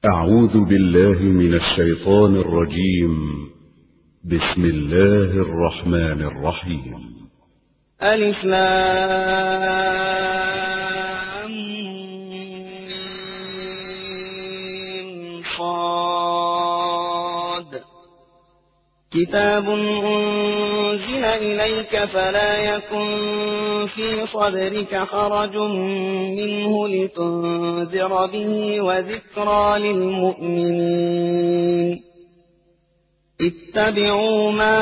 أعوذ بالله من الشيطان الرجيم. بسم الله الرحمن الرحيم. ألف لام ميم صاد كتاب أنزل إليك فلا يكن في صدرك حرج منه لتنذر به وذكرى للمؤمنين. اتبعوا ما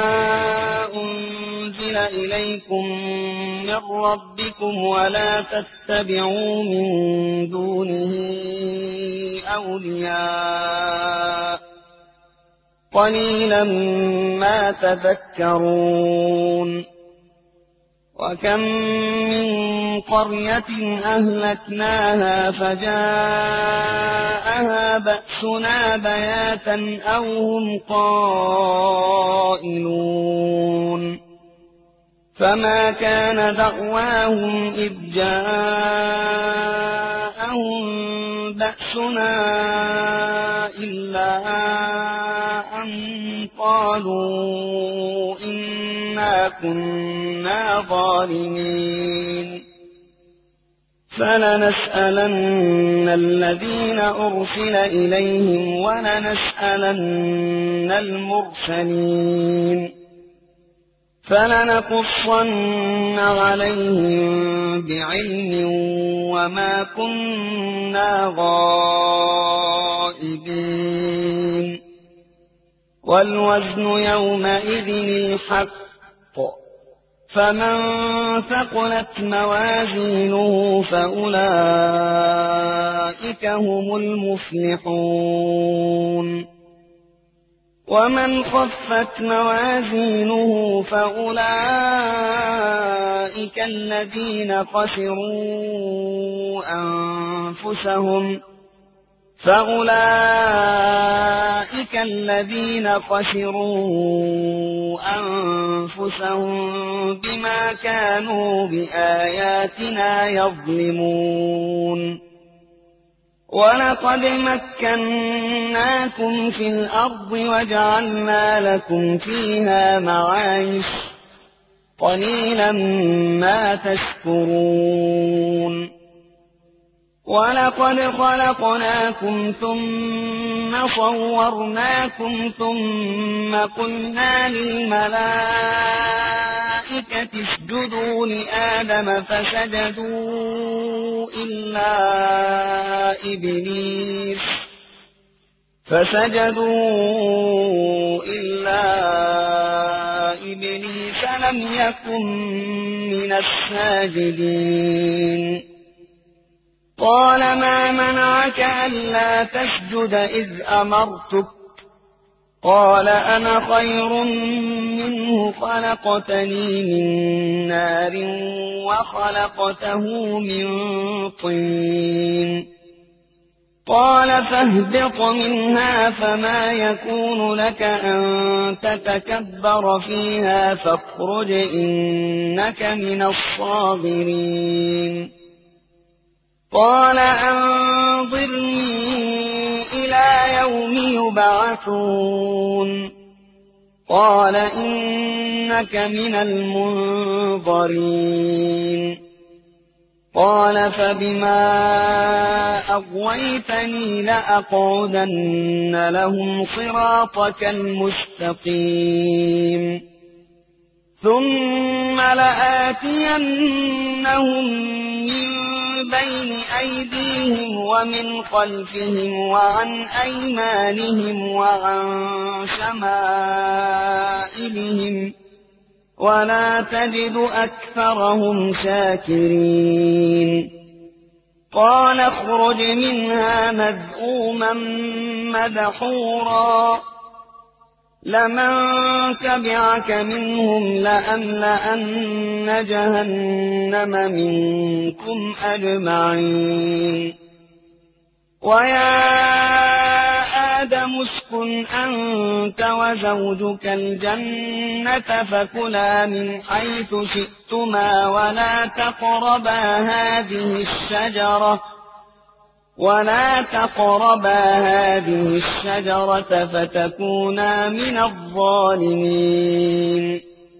أنزل إليكم من ربكم ولا تتبعوا من دونه أولياء قليلا ما تذكرون. وكم من قرية أهلكناها فجاءها بأسنا بياتا أو هم قائلون فما كان دعواهم إذ جاءهم بأسنا إلا أن قالوا إنا كنا ظالمين. فلنسألن الذين أرسل إليهم ولنسألن المرسلين فلنقصن عليهم بعلم وما كنا غائبين. والوزن يومئذ الحق فمن ثقلت موازينه فأولئك هم المفلحون. ومن خفت موازينه فأولئك الذين خسروا أنفسهم بما كانوا بآياتنا يظلمون. ولقد مكناكم في الأرض وجعلنا لكم فيها معايش قليلا ما تشكرون. ولقد خلقناكم ثم صورناكم ثم قلنا للملائكة اسجدوا لآدم فسجدوا إلا إبليس لم يكن من الساجدين. قال ما منعك ألا تسجد إذ أمرتك؟ قال أنا خير منه خلقتني من نار وخلقته من طين. قال فاهبط منها فما يكون لك أن تتكبر فيها فاخرج إنك من الصاغرين. قال أنظرني إلى يوم يبعثون. قال إنك من المنظرين. قال فبما أغويتني لأقعدن لهم صراطك المستقيم ثم لآتينهم من بين أيديهم ومن خلفهم وعن أيمانهم وعن شمائلهم ولا تجد أكثرهم شاكرين. قال اخرج منها مذءوما مدحورا لمن تبعك منهم لأملأن جهنم منكم أجمعين. ويا آدم اسكن أنت وزوجك الجنة فكلا من حيث شئتما ولا تقربا هذه الشجرة ولا تقربا هذه الشجرة فتكونا من الظالمين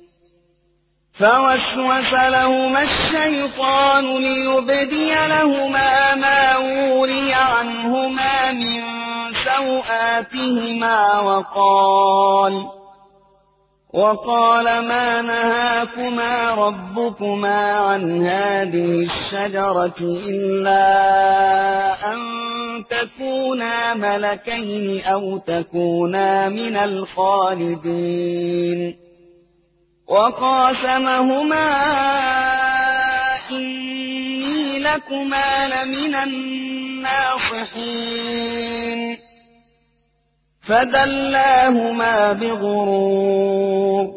فوسوس لهما الشيطان ليبدي لهما ما وري عنهما من سوآتهما وقال ما نهاكما ربكما عن هذه الشجرة إلا أن تكونا ملكين أو تكونا من الخالدين وقاسمهما إني لكما لمن الناصحين فدلاهما بغرور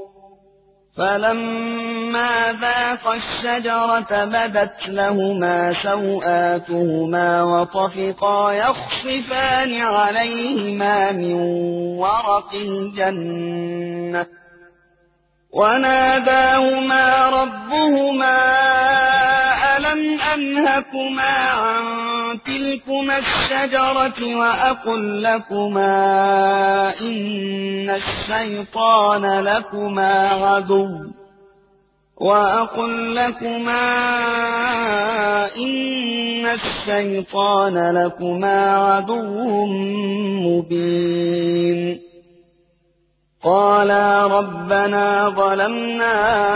فلما ذاقا الشجرة بدت لهما سوآتهما وطفقا يخصفان عليهما من ورق الجنة وناداهما ربهما ألم أنهكما عن تلكما الشجرة وأقل لكما إن الشيطان لكما عدو مبين قالا ربنا ظلمنا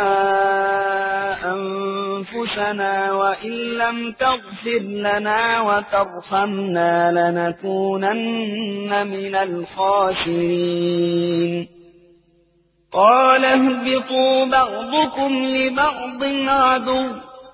أنفسنا وإن لم تغفر لنا وترحمنا لنكونن من الخاسرين قال اهبطوا بعضكم لبعض عدو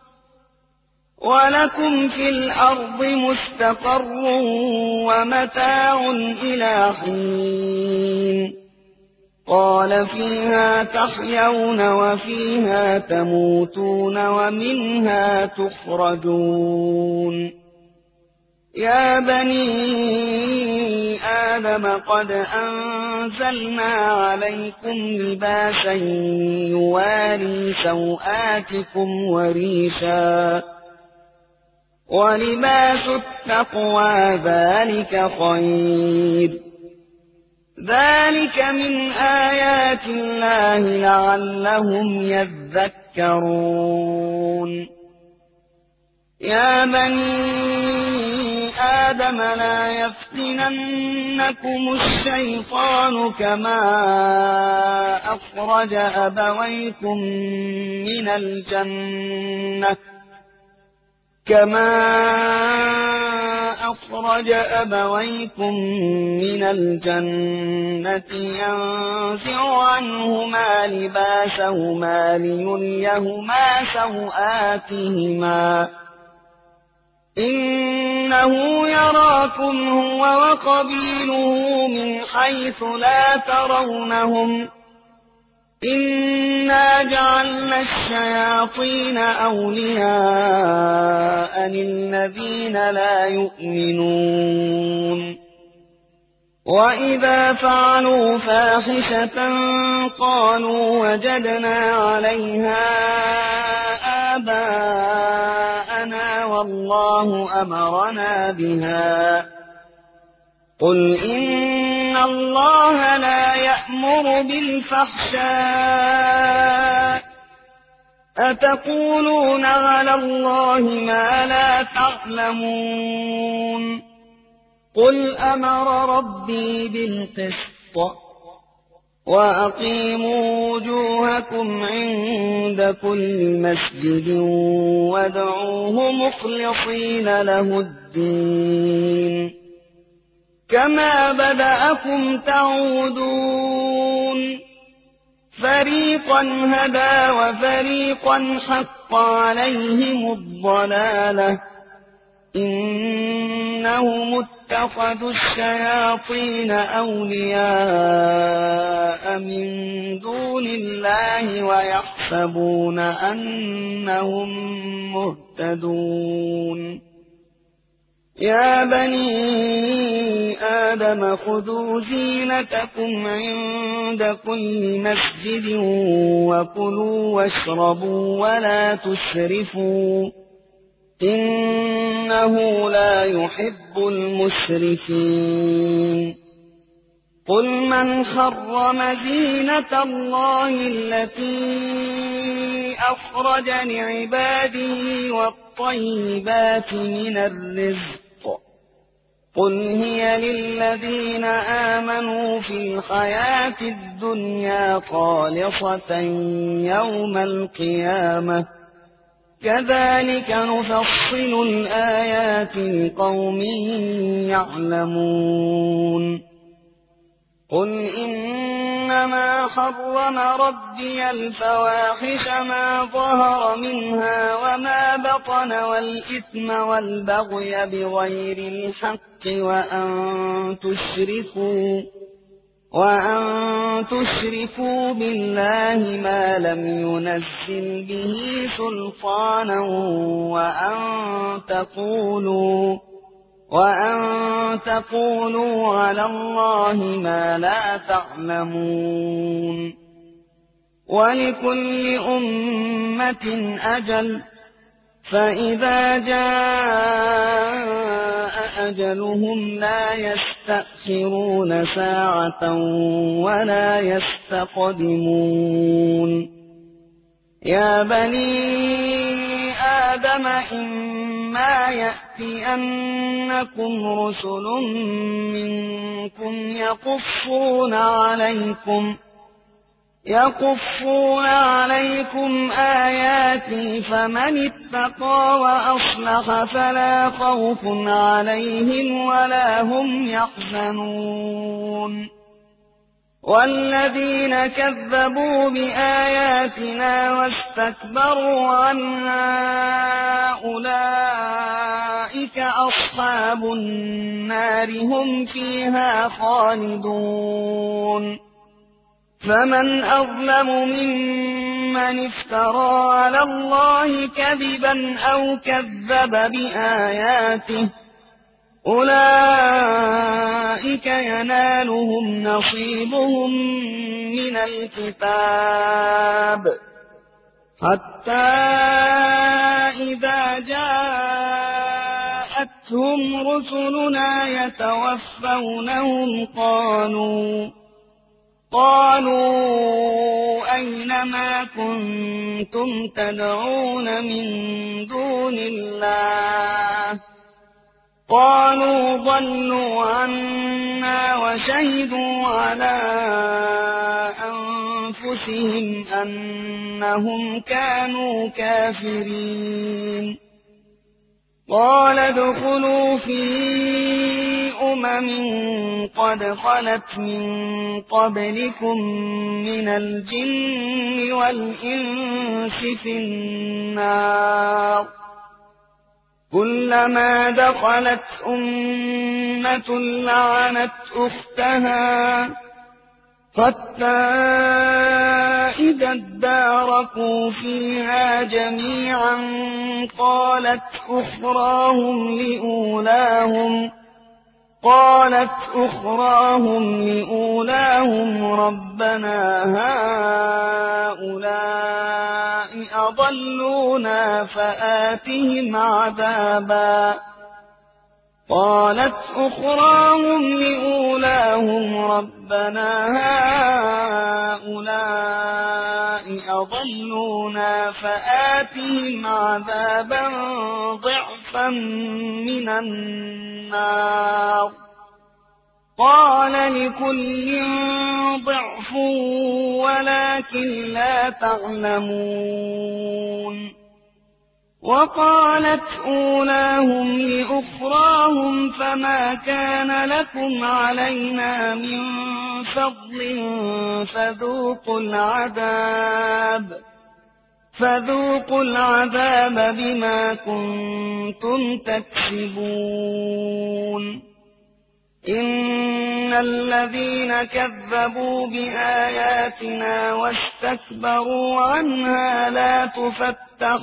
ولكم في الأرض مستقر ومتاع إلى حين قال فيها تحيون وفيها تموتون ومنها تخرجون يا بني آدم قد أنزلنا عليكم لباسا يواري سوآتكم وريشا ولباس التقوى ذلك خير ذلك من آيات الله لعلهم يذكرون يا بني آدم لا يفتننكم الشيطان كما أخرج أبويكم من الجنة ينزع عنهما لباسهما ليريهما سوآتهما إنه يراكم هو وقبيله من حيث لا ترونهم إنا جعلنا الشياطين أولياء للذين لا يؤمنون وإذا فعلوا فاحشة قالوا وجدنا عليها آباءنا والله أمرنا بها قل إن الله لا يأمر بالفحشاء أتقولون على الله ما لا تعلمون قل أمر ربي بالقسط وأقيموا وجوهكم عند كل مسجد وادعوه مخلصين له الدين كما بدأكم تعودون فريقا هدى وفريقا حق عليهم الضلالة إنهم اتخذوا الشياطين أولياء من دون الله ويحسبون أنهم مهتدون يا بني آدم خذوا زينتكم عند كل مسجد وكلوا واشربوا ولا تسرفوا إنه لا يحب المسرفين قل من حرم زينة الله التي أخرج لعباده والطيبات من الرزق قل هي للذين آمنوا في الحياة الدنيا خالصة يوم القيامة كذلك نفصل الآيات لقوم يعلمون قل إنما حرم ربي الفواحش ما ظهر منها وما بطن والإثم والبغي بغير الحق وأن تشركوا بالله ما لم ينزل به سلطانا وأن تقولوا على الله ما لا تعلمون ولكل أمة أجل فإذا جاء أجلهم لا يستأخرون ساعة ولا يستقدمون يا بني آدم إما يأتينكم رسل منكم يقصون عليكم آياتي فمن اتقى وأصلح فلا خوف عليهم ولا هم يحزنون والذين كذبوا بآياتنا واستكبروا عنها أولئك أصحاب النار هم فيها خالدون فمن أظلم ممن افترى على الله كذبا أو كذب بآياته أولئك ينالهم نصيبهم من الكتاب حتى إذا جاءتهم رسلنا يتوفونهم قالوا أين ما كنتم تدعون من دون الله قالوا ضلوا عنا وشهدوا على أنفسهم أنهم كانوا كافرين قال ادخلوا في قد خلت من قبلكم من الجن والإنس في النار كلما دخلت أمة لعنت أختها حتى إذا اداركوا فيها جميعا قالت أخراهم لأولاهم ربنا هؤلاء أضلونا فآتهم عذابا ضعفا من النار قال لكل ضعف ولكن لا تعلمون وقالت أولاهم لأخراهم فما كان لكم علينا من فضل فذوقوا العذاب بما كنتم تكسبون إن الذين كذبوا بآياتنا واستكبروا عنها لا تفتح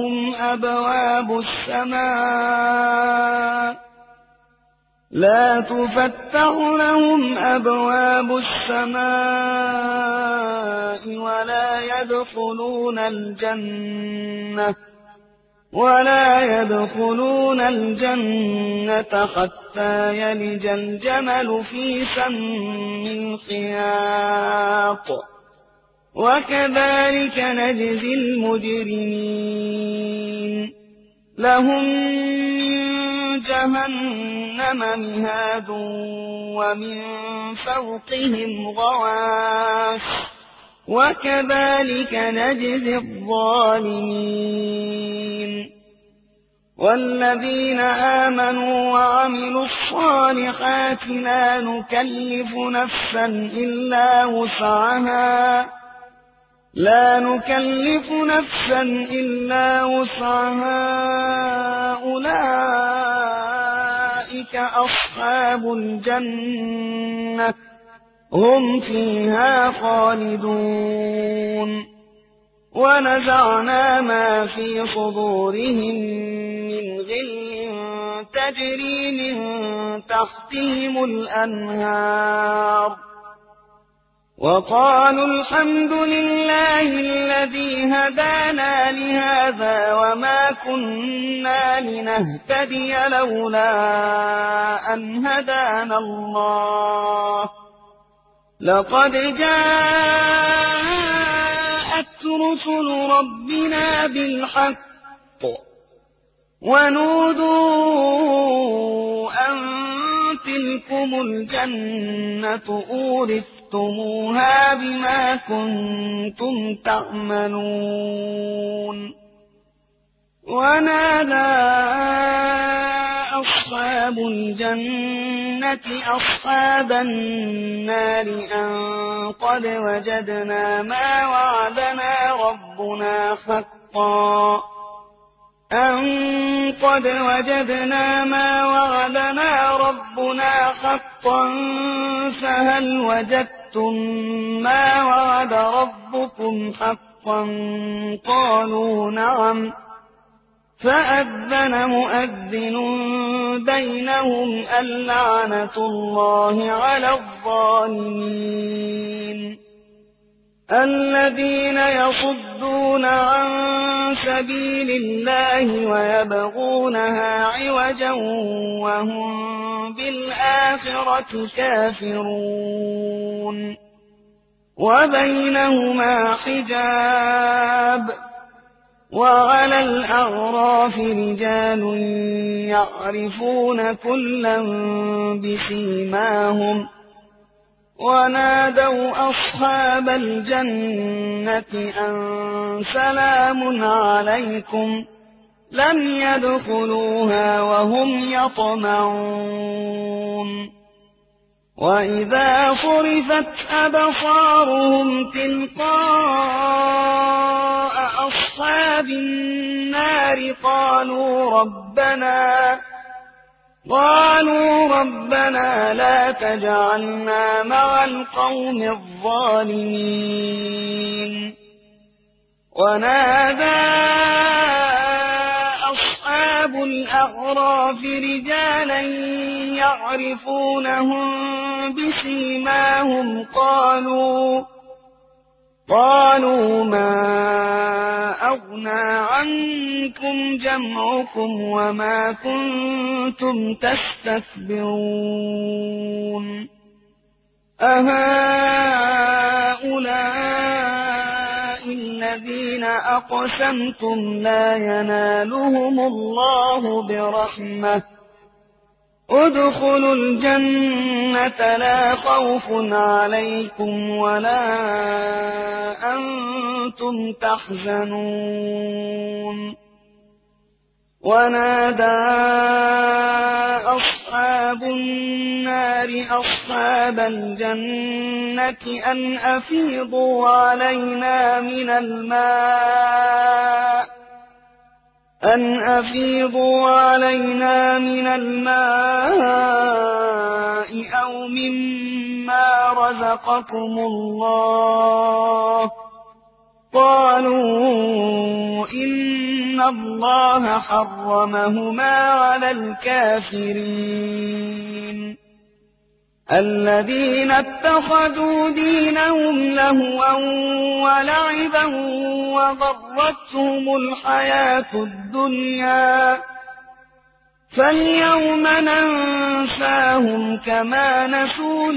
لهم أبواب السماء ولا يدخلون الجنة ولا يدخلون الجنة حتى يلج الجمل في سم الخياط وكذلك نجزي المجرمين لهم من جهنم مهاد ومن فوقهم غواش وكذلك نجزي الظالمين والذين آمنوا وعملوا الصالحات لا نكلف نفسا إلا وسعها أولئك أصحاب الجنة هم فيها خالدون ونزعنا ما في صدورهم من غل تجري من تحتهم الأنهار وقالوا الحمد لله الذي هدانا لهذا وما كنا لنهتدي لولا أن هدانا الله لقد جاءت رسل ربنا بالحق ونودوا أن تلكم الجنة أورثتموها بما كنتم تعملون ونادى أصحاب الجنة أصحاب النار أن قد وجدنا ما وعدنا ربنا حقا فهل وجدتم ما وعد ربكم حقا قالوا نعم فأذن مؤذن بينهم اللعنة الله على الظالمين الذين يصدون عن سبيل الله ويبغونها عوجا وهم بالآخرة كافرون وبينهما حجاب وعلى الأعراف رجال يعرفون كلا بسيماهم ونادوا أصحاب الجنة أن سلام عليكم لم يدخلوها وهم يطمعون وإذا صرفت أبصارهم تلقاء أصحاب النار قالوا ربنا لا تجعلنا مع القوم الظالمين ونادى أصحاب الأعراف رجالا يعرفونهم بسيماهم قالوا ما أغنى عنكم جمعكم وما كنتم تستكبرون أهؤلاء الذين أقسمتم لا ينالهم الله برحمة ادخلوا الجنة لا خوف عليكم ولا أنتم تحزنون ونادى أصحاب النار أصحاب الجنة أن أفيضوا علينا من الماء أو مما رزقكم الله قالوا إن الله حرمهما على الكافرين الذين اتخذوا دينهم لهوا ولعبا وغرتهم الحياة الدنيا فاليوم ننساهم كما نسوا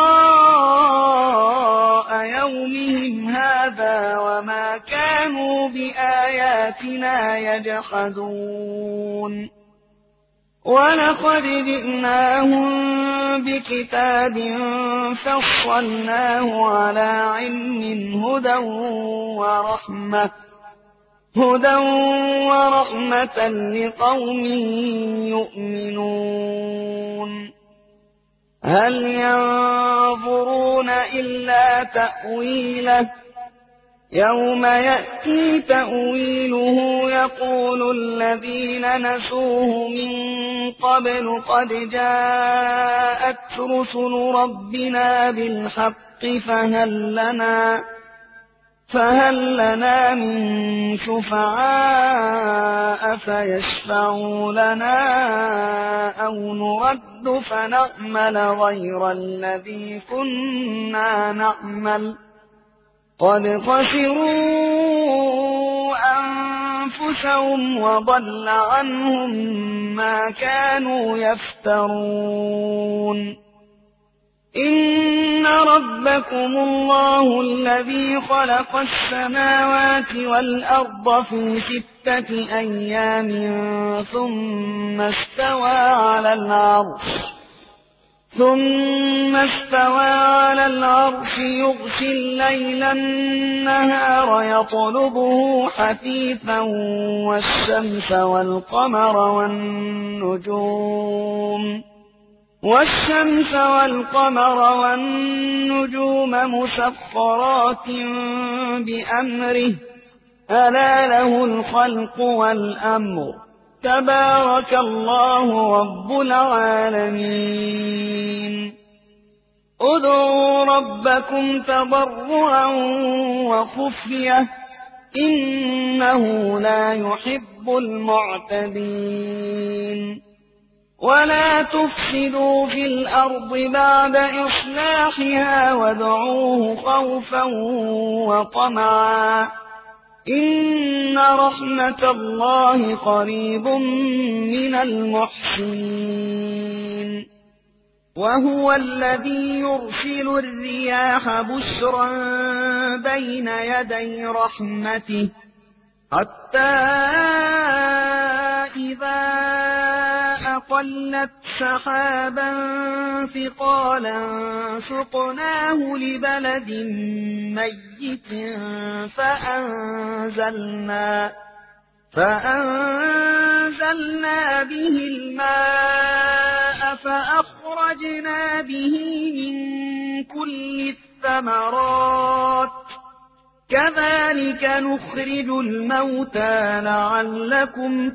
لقاء يومهم هذا وما كانوا بآياتنا يجحدون ولقد جئناهم بكتاب فصلناه على علم هدى ورحمة لقوم يؤمنون هل ينظرون إلا تأويله يوم يأتي تأويله يقول الذين نسوه من قبل قد جاءت رسل ربنا بالحق فهل لنا من شفعاء فيشفعوا لنا أو نرد فنعمل غير الذي كنا نعمل قد خسروا أنفسهم وضل عنهم ما كانوا يفترون إن ربكم الله الذي خلق السماوات والأرض في 6 أيام ثم استوى على العرش يغشي الليل النهار يطلبه حثيثا والشمس والقمر والنجوم مسخرات بأمره ألا له الخلق والأمر تبارك الله رب العالمين ادعوا ربكم تضرعا وخفية إنه لا يحب المعتدين ولا تفسدوا في الأرض بعد إصلاحها وادعوه خوفا وطمعا إن رحمة الله قريب من المحسنين وهو الذي يرسل الرياح بشرا بين يدي رحمته حتى إذا أقلت سحابا ثقالا سقناه لبلد ميت فأنزلنا به الماء فأخرجنا به من كل الثمرات كذلك نخرج الموتى لعلكم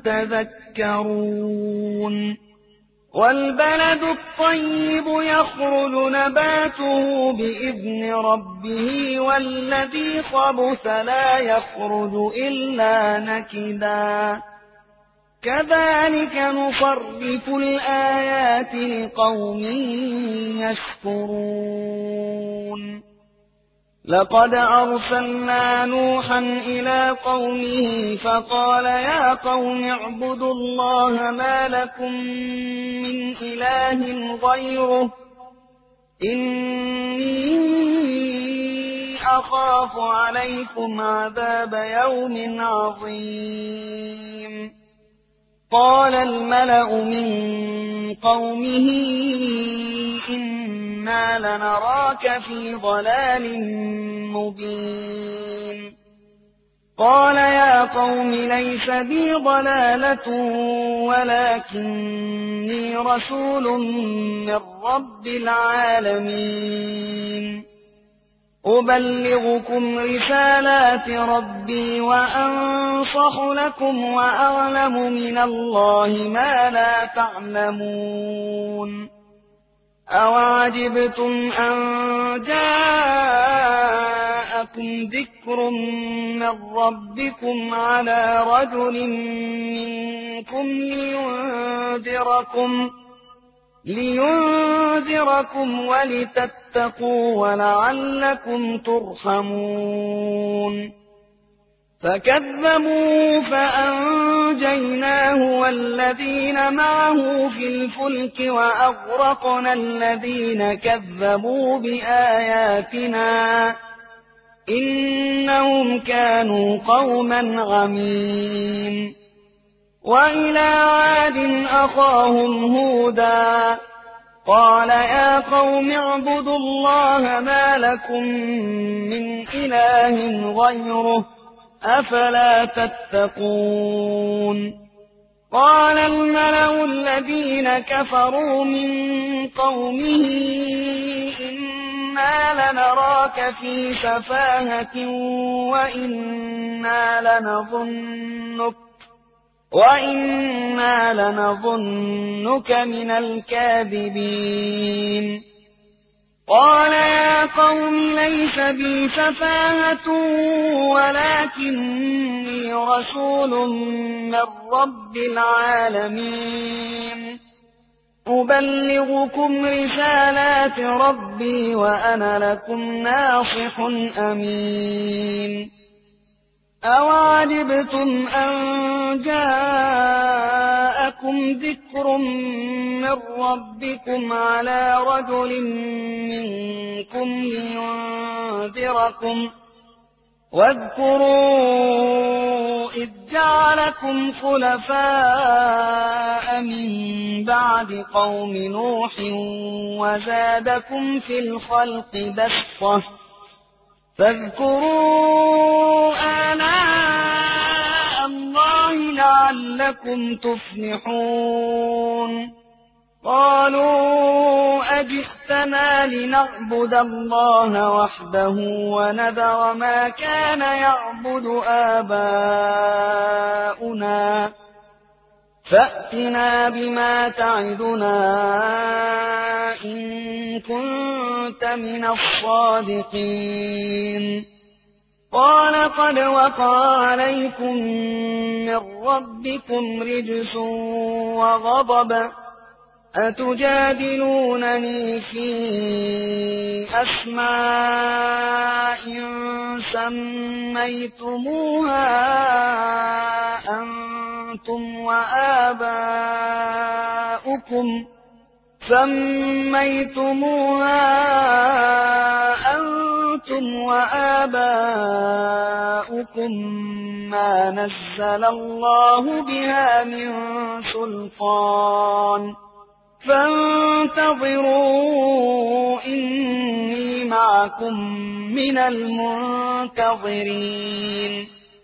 تذكرون والبلد الطيب يخرج نباته بإذن ربه والذي خبث لا يخرج إلا نكدا كذلك نصرف الآيات لقوم يشكرون لقد أرسلنا نوحا إلى قومه فقال يا قوم اعبدوا الله ما لكم من إله غيره إني أخاف عليكم عذاب يوم عظيم قال الملأ من قومه إنا لنراك في ضلال مبين قال يا قوم ليس بي ضلالة ولكني رسول من رب العالمين أبلغكم رسالات ربي وأنصح لكم وأعلم من الله ما لا تعلمون أوعجبتم أن جاءكم ذكر من ربكم على لينذركم ولتتقوا ولعلكم ترحمون فكذبوا فأنجيناه والذين معه في الفلك وأغرقنا الذين كذبوا بآياتنا إنهم كانوا قوما عمين وإلى عاد أخاهم هودا قال يا قوم اعبدوا الله ما لكم من إله غيره أفلا تتقون قال الملأ الذين كفروا من قومه إنا لنراك في سفاهة وإنا لنظنك من الكاذبين قال يا قوم ليس بي سفاهة ولكني رسول من رب العالمين أبلغكم رسالات ربي وأنا لكم ناصح أمين أوعجبتم أن جاءكم ذكر من ربكم على رجل منكم لينذركم واذكروا إذ جعلكم خلفاء من بعد قوم نوح وزادكم في الخلق بسطة فاذكروا آلاء الله لعلكم تفلحون قالوا أجئتنا لنعبد الله وحده ونذر ما كان يعبد آباؤنا فأتنا بما تعدنا إن كنت من الصادقين قال قد وقع عليكم من ربكم رجس وغضب أتجادلونني في أسماء سميتموها أنتم وآباؤكم ما نزل الله بها من سلطان فانتظروا إني معكم من المنتظرين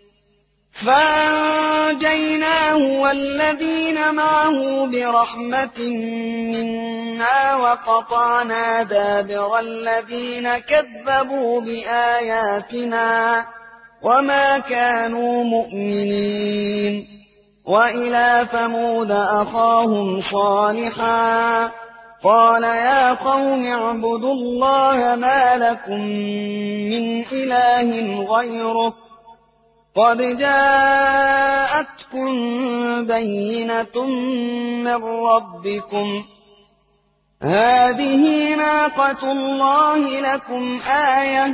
فأنجيناه والذين معه برحمة منا وقطعنا دابر الذين كذبوا بآياتنا وما كانوا مؤمنين وإلى ثمود أخاهم صالحا قال يا قوم اعبدوا الله ما لكم من إله غيره قد جاءتكم بينة من ربكم هذه ناقة الله لكم آية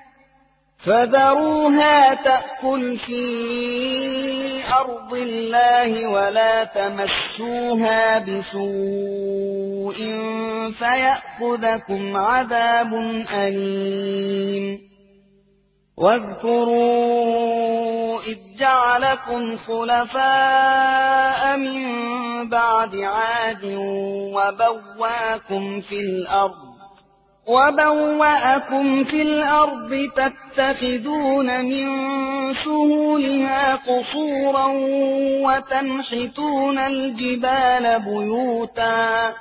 فذروها تأكل في أرض الله ولا تمسوها بسوء فيأخذكم عذاب أليم واذكروا إذ جعلكم خلفاء من بعد عاد وبوأكم في الأرض تتخذون من سهولها قصورا وتنحتون الجبال بيوتا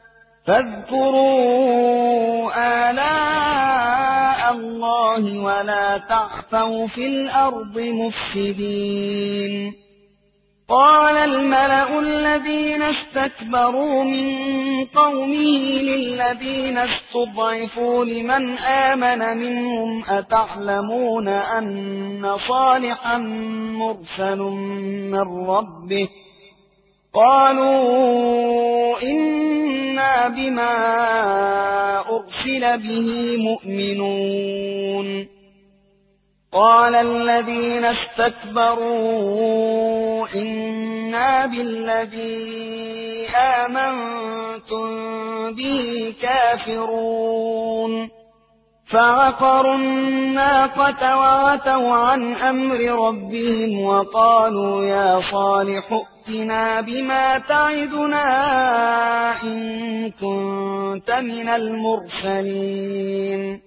فاذكروا آلاء الله ولا تعثوا في الأرض مفسدين قال الملأ الذين استكبروا من قومه للذين استضعفوا لمن آمن منهم أتعلمون أن صالحا مرسل من ربه قالوا إنا إنا بما أرسل به مؤمنون قال الذين استكبروا إنا بالذي آمنتم به كافرون فعقروا الناقة وعتوا عن أمر ربهم وقالوا يا صالح ائتنا بما تعدنا إن كنت من المرسلين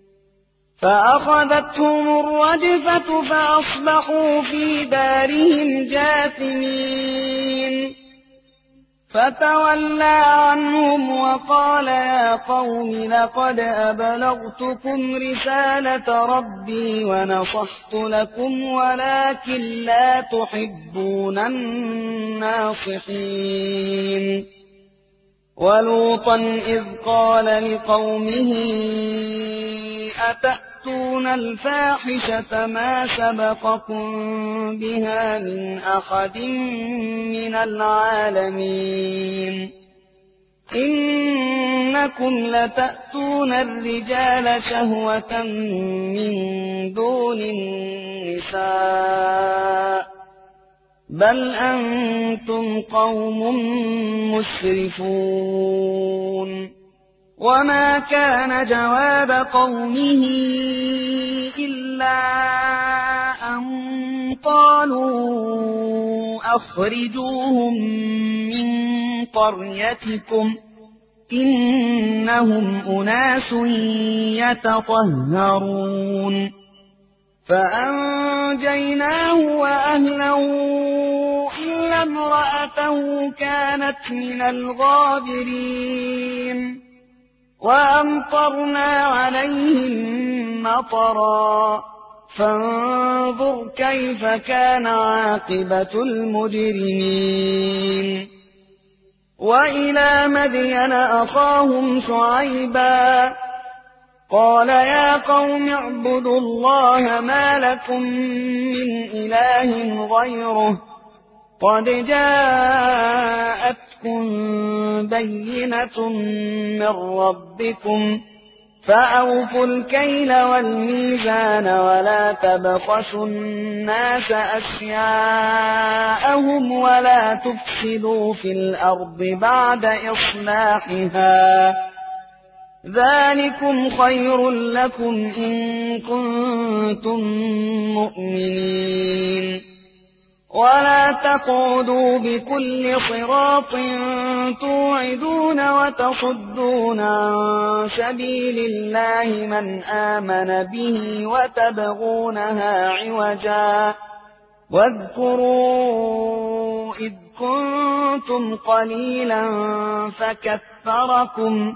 فأخذتهم الرجفة فأصبحوا في دارهم جاثمين فتولى عنهم وقال يا قوم لقد أبلغتكم رسالة ربي ونصحت لكم ولكن لا تحبون الناصحين ولوطا إذ قال لقومه أتأتون الفاحشة ما سبقكم بها من أحد من العالمين إنكم لتأتون الرجال شهوة من دون النساء بل أنتم قوم مسرفون وما كان جواب قومه إلا أن قالوا أخرجوهم من قريتكم إنهم أناس يتطهرون فأنجيناه وأهله إلا امرأته كانت من الغابرين وأمطرنا عليهم مطرا فانظر كيف كان عاقبة المجرمين وإلى مدين أخاهم شعيبا قال يا قوم اعبدوا الله ما لكم من إله غيره قد جاءتكم بينة من ربكم فأوفوا الكيل والميزان ولا تبخسوا الناس أشياءهم ولا تفسدوا في الأرض بعد إصلاحها ذلكم خير لكم إن كنتم مؤمنين ولا تقعدوا بكل صراط توعدون وتصدون عن سبيل الله من آمن به وتبغونها عوجا واذكروا إذ كنتم قليلا فكثركم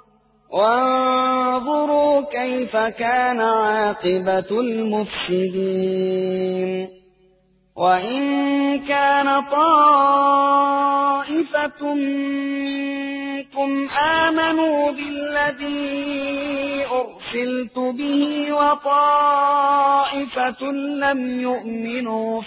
وانظروا كيف كان عاقبة المفسدين وإن كان طائفة منكم آمنوا بالذي أرسلت به وطائفة لم يؤمنوا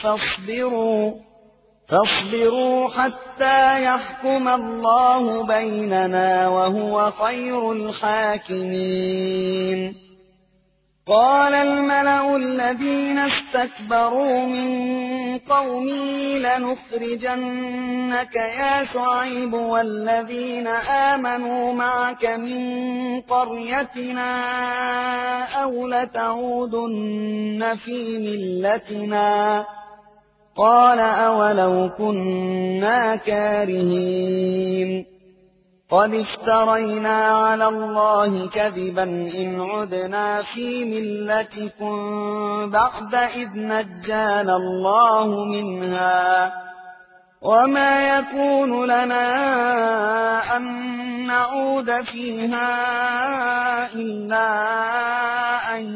فاصبروا حتى يحكم الله بيننا وهو خير الحاكمين قال الملأ الذين استكبروا من قومه لنخرجنك يا شعيب والذين آمنوا معك من قريتنا أو لتعودن في ملتنا قال أولو كنا كارهين قد افترينا على الله كذبا إن عدنا في ملتكم بعد إذ نجانا الله منها وما يكون لنا أن نعود فيها إلا أن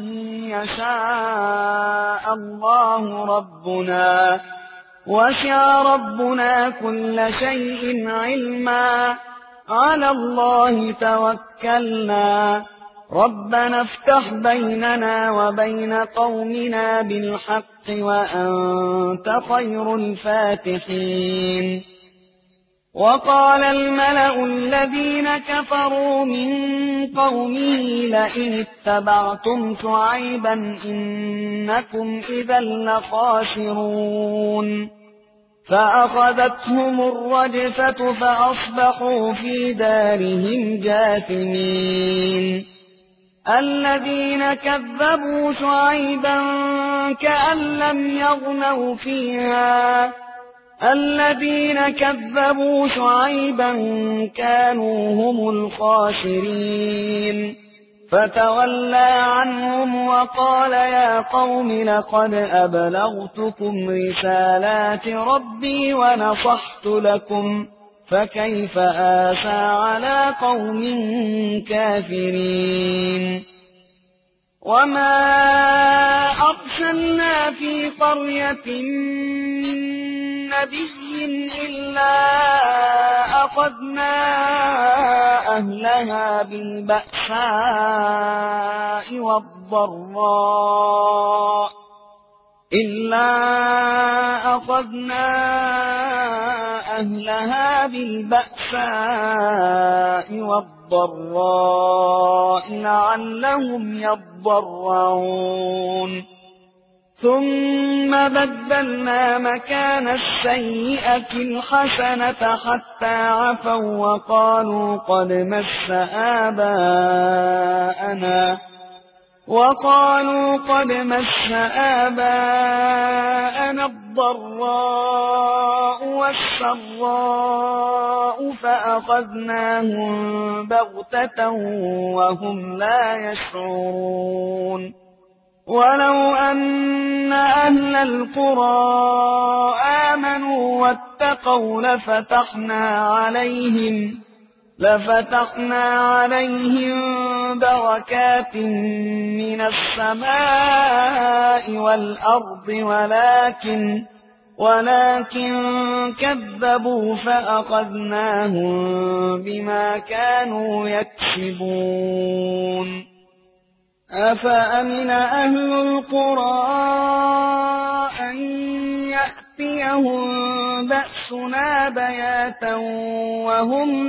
يشاء الله ربنا وسع ربنا كل شيء علما على الله توكلنا ربنا افتح بيننا وبين قومنا بالحق وأنت خير الفاتحين وقال الملأ الذين كفروا من قومه لئن اتبعتم شعيبا إنكم إذا لخاسرون فأخذتهم الرجفة فأصبحوا في دارهم جاثمين الذين كذبوا شعيبا كأن لم يغنوا فيها الذين كذبوا شعيبا كانوا هم الخاسرين فتولى عنهم وقال يا قوم لقد أبلغتكم رسالات ربي ونصحت لكم فكيف آسى على قوم كافرين وما أرسلنا في قرية من نبي إلا أخذنا أهلها بالبأساء والضراء لعلهم يضرعون ثم بدلنا مكان السيئة الحسنة حتى عفوا وقالوا قد مس آباءنا الضراء والسراء فأخذناهم بغتة وهم لا يشعرون ولو أن أهل القرى آمنوا واتقوا لفتحنا عليهم بركات من السماء والأرض ولكن كذبوا فأخذناهم بما كانوا يكسبون أفأمن أهل القرى أن يأتيهم بأسنا بياتا وهم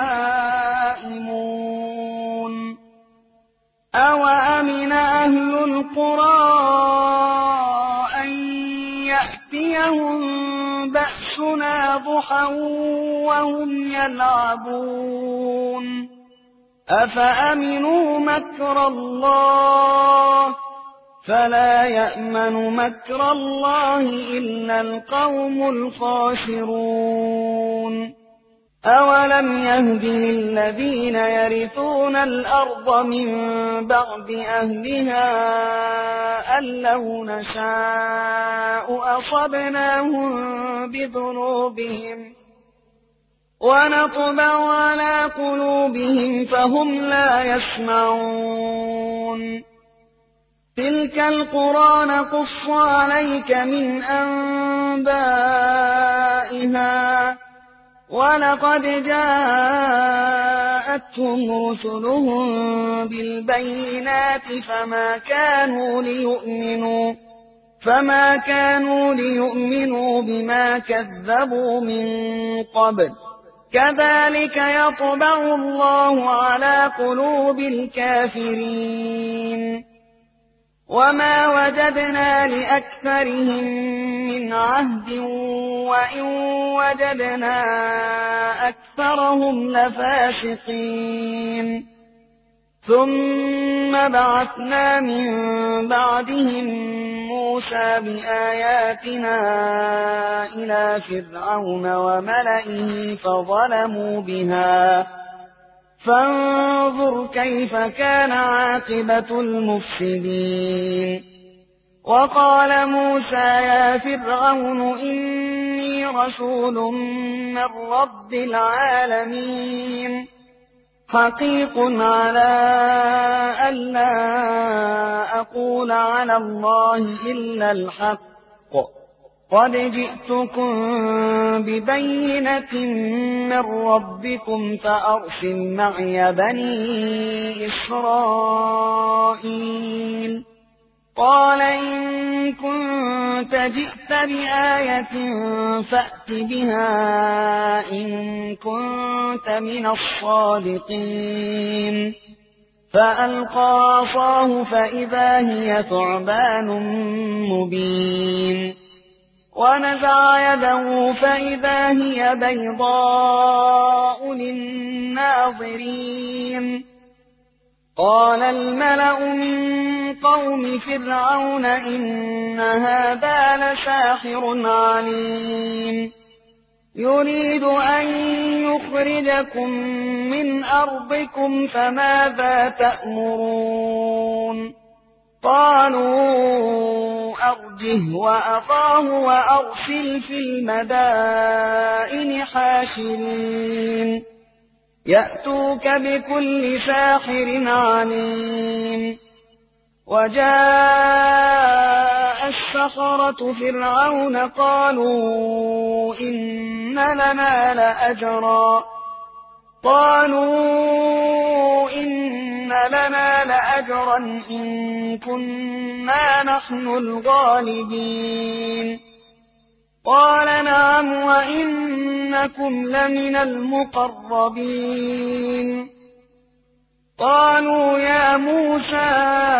نائمون أوأمن أهل القرى أن يأتيهم بأسنا ضحى وهم يلعبون أفأمنوا مكر الله فلا يأمن مكر الله إلا القوم الخاسرون أولم يهد للذين يرثون الأرض من بعد أهلها أن لو نشاء أصبناهم بذنوبهم ونطبع على قلوبهم فهم لا يسمعون تلك القرى نقص عليك من أنبائها ولقد جاءتهم رسلهم بالبينات فما كانوا ليؤمنوا بما كذبوا من قبل كذلك يطبع الله على قلوب الكافرين وما وجدنا لأكثرهم من عهد وإن وجدنا أكثرهم لفاسقين ثم بعثنا من بعدهم موسى بآياتنا إلى فرعون وملئه فظلموا بها فانظر كيف كان عاقبة المفسدين وقال موسى يا فرعون إني رسول من رب العالمين حقيق على ألا أقول على الله إلا الحق قد جئتكم ببينة من ربكم فأرسل معي بني إسرائيل قال إن كنت جئت بآية فأت بها إن كنت من الصادقين. فألقى عصاه فإذا هي ثعبان مبين، ونزع يده فإذا هي بيضاء للناظرين. قال الملأ من قوم فرعون إن هذا لساحر عليم، يريد أن يخرجكم من أرضكم فماذا تأمرون؟ قالوا أرجه وأخاه وأرسل في المدائن حاشرين يأتوك بكل ساحر عليم. وجاء السحرة فرعون قالوا إن لنا لأجرا إن كنا نحن الغالبين. قال نعم وإنكم لمن المقربين. قالوا يا موسى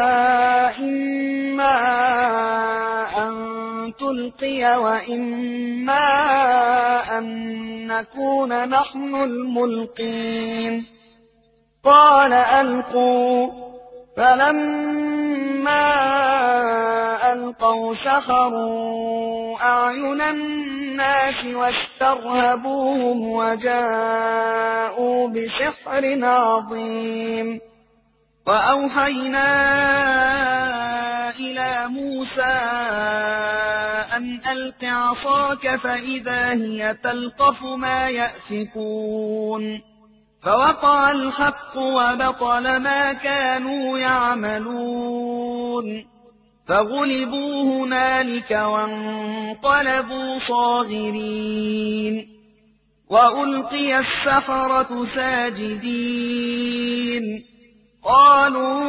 إما أن تلقي وإما أن نكون نحن الملقين. قال ألقوا. فلما ألقوا سحروا أعين الناس واسترهبوهم وجاءوا بسحر عظيم. وأوحينا إلى موسى أن ألق عصاك فإذا هي تلقف ما يأفكون. فوقع الحق وبطل ما كانوا يعملون، فغلبوا هنالك وانقلبوا صاغرين. وألقي السحرة ساجدين قالوا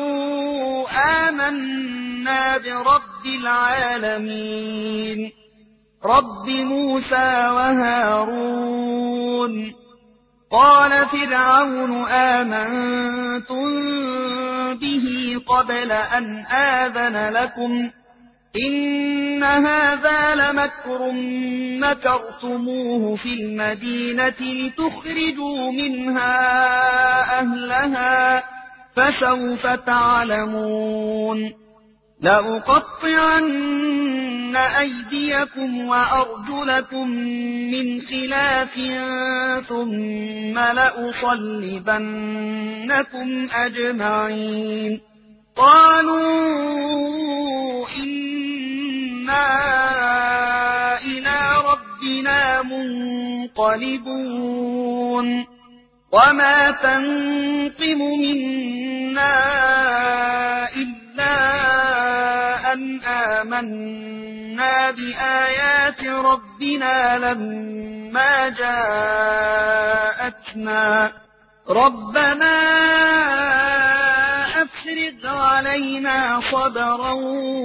آمنا برب العالمين رب موسى وهارون. قال فرعون آمنتم به قبل أن آذن لكم إن هذا لمكر مكرتموه في المدينة لتخرجوا منها أهلها فسوف تعلمون. لأقطعن أيديكم وأرجلكم من خلاف ثم لأصلبنكم أجمعين. قالوا إنا إلى ربنا منقلبون. وما تنقم منا إلا أن آمنا بآيات ربنا لما جاءتنا ربنا أفرغ علينا صبرا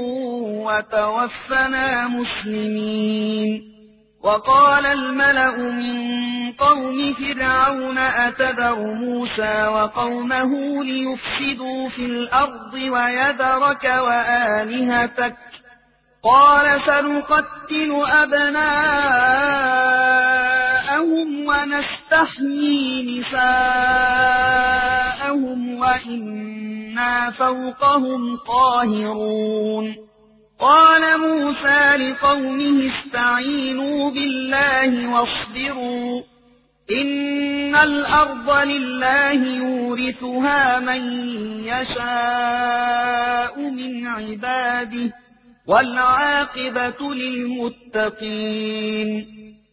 وتوفنا مسلمين. وقال الملأ من قوم فرعون أتذر موسى وقومه ليفسدوا في الأرض ويذرك وآلهتك قال سنقتل أبناءهم ونستحيي نساءهم وإنا فوقهم قاهرون. قال موسى لقومه استعينوا بالله واصبروا إن الأرض لله يورثها من يشاء من عباده والعاقبة للمتقين.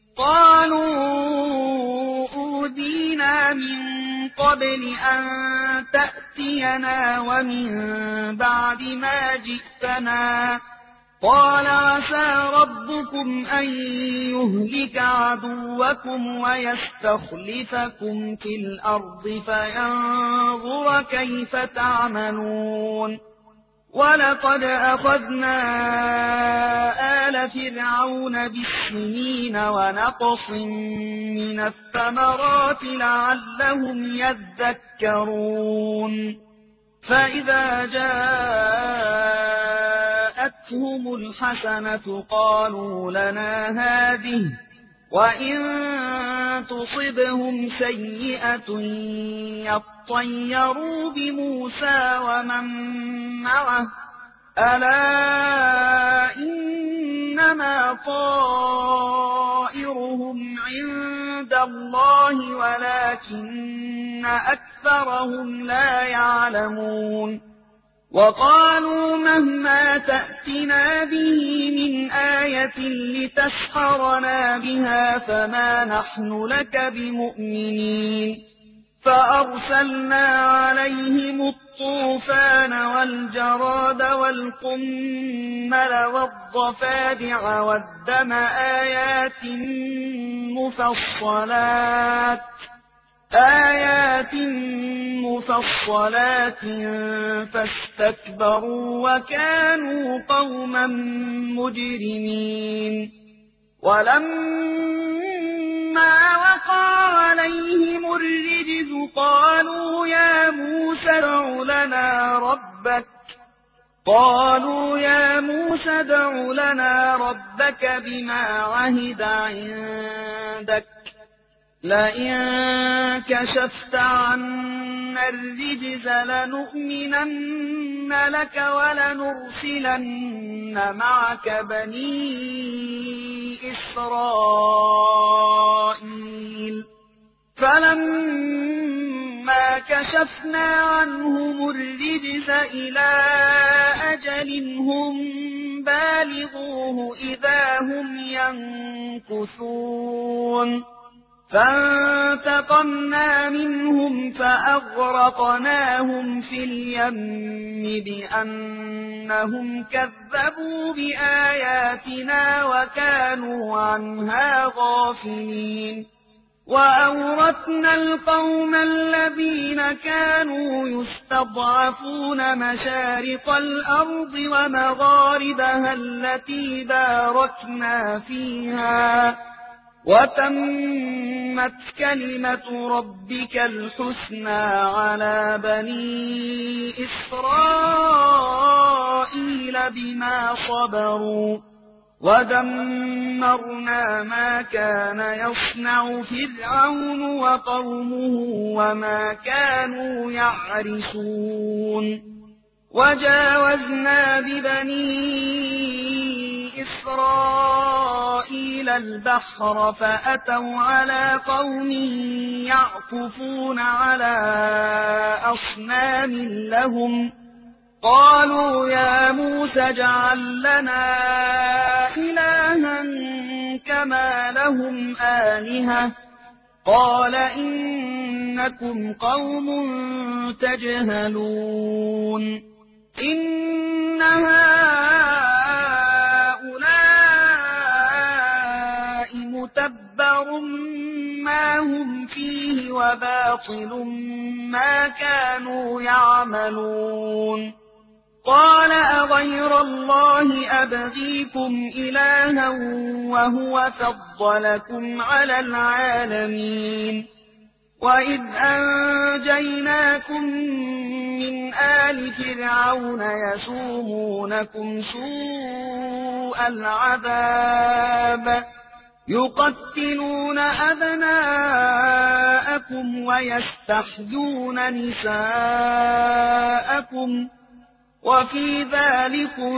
قالوا أوذينا من قبل أن تأتينا ومن بعد ما جئتنا قال عسى ربكم أن يهلك عدوكم ويستخلفكم في الأرض فينظر كيف تعملون. ولقد أخذنا آل فرعون بالسنين ونقص من الثمرات لعلهم يذكرون فإذا جاءتهم الحسنة قالوا لنا هذه وإن تصبهم سيئة يطيروا بموسى ومن معه ألا إنما طائرهم عند الله ولكن أكثرهم لا يعلمون وقالوا مهما تأتنا به من آية لتسحرنا بها فما نحن لك بمؤمنين فأرسلنا عليهم الطوفان والجراد والقمل والضفادع والدم آيات مفصلات فاستكبروا وكانوا قوما مجرمين ولما وقع عليهم الرجز قالوا يا موسى ادع لنا ربك بما عهد عندك لئن كشفت عنا الرجز لنؤمنن لك ولنرسلن معك بني إسرائيل فلما كشفنا عنهم الرجز إلى أجل هم بالغوه إذا هم ينكثون فانتقمنا منهم فأغرقناهم في اليم بأنهم كذبوا بآياتنا وكانوا عنها غافلين وأورثنا القوم الذين كانوا يستضعفون مشارق الأرض ومغاربها التي باركنا فيها وتمت كلمة ربك الحسنى على بني إسرائيل بما صبروا ودمرنا ما كان يصنع فرعون وقومه وما كانوا يعرشون وجاوزنا ببني إسرائيل البحر فأتوا على قوم يعكفون على أصنام لهم قالوا يا موسى اجعل لنا إلها كما لهم آلهة قال إنكم قوم تجهلون إن هؤلاء متبر ما هم فيه وباطل ما كانوا يعملون قال أغير الله أبغيكم إلها وهو فضلكم على العالمين وإذ أنجيناكم من آل فرعون يسومونكم سوء العذاب يقتلون أبناءكم ويستحيون نساءكم وفي ذلكم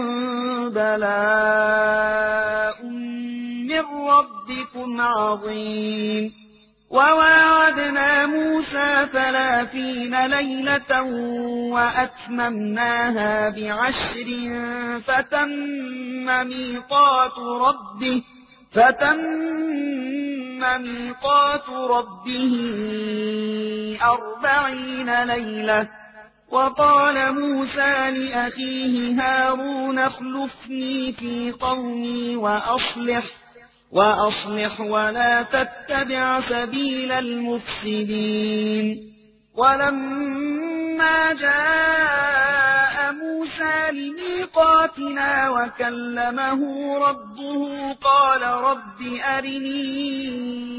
بلاء من ربكم عظيم وواعدنا موسى 30 ليلة وأتممناها ب10 فتم ميقات ربه 40 ليلة وقال موسى لأخيه هارون اخلفني في قومي وأصلح ولا تتبع سبيل المفسدين ولما جاء موسى لميقاتنا وكلمه ربه قال رب أرني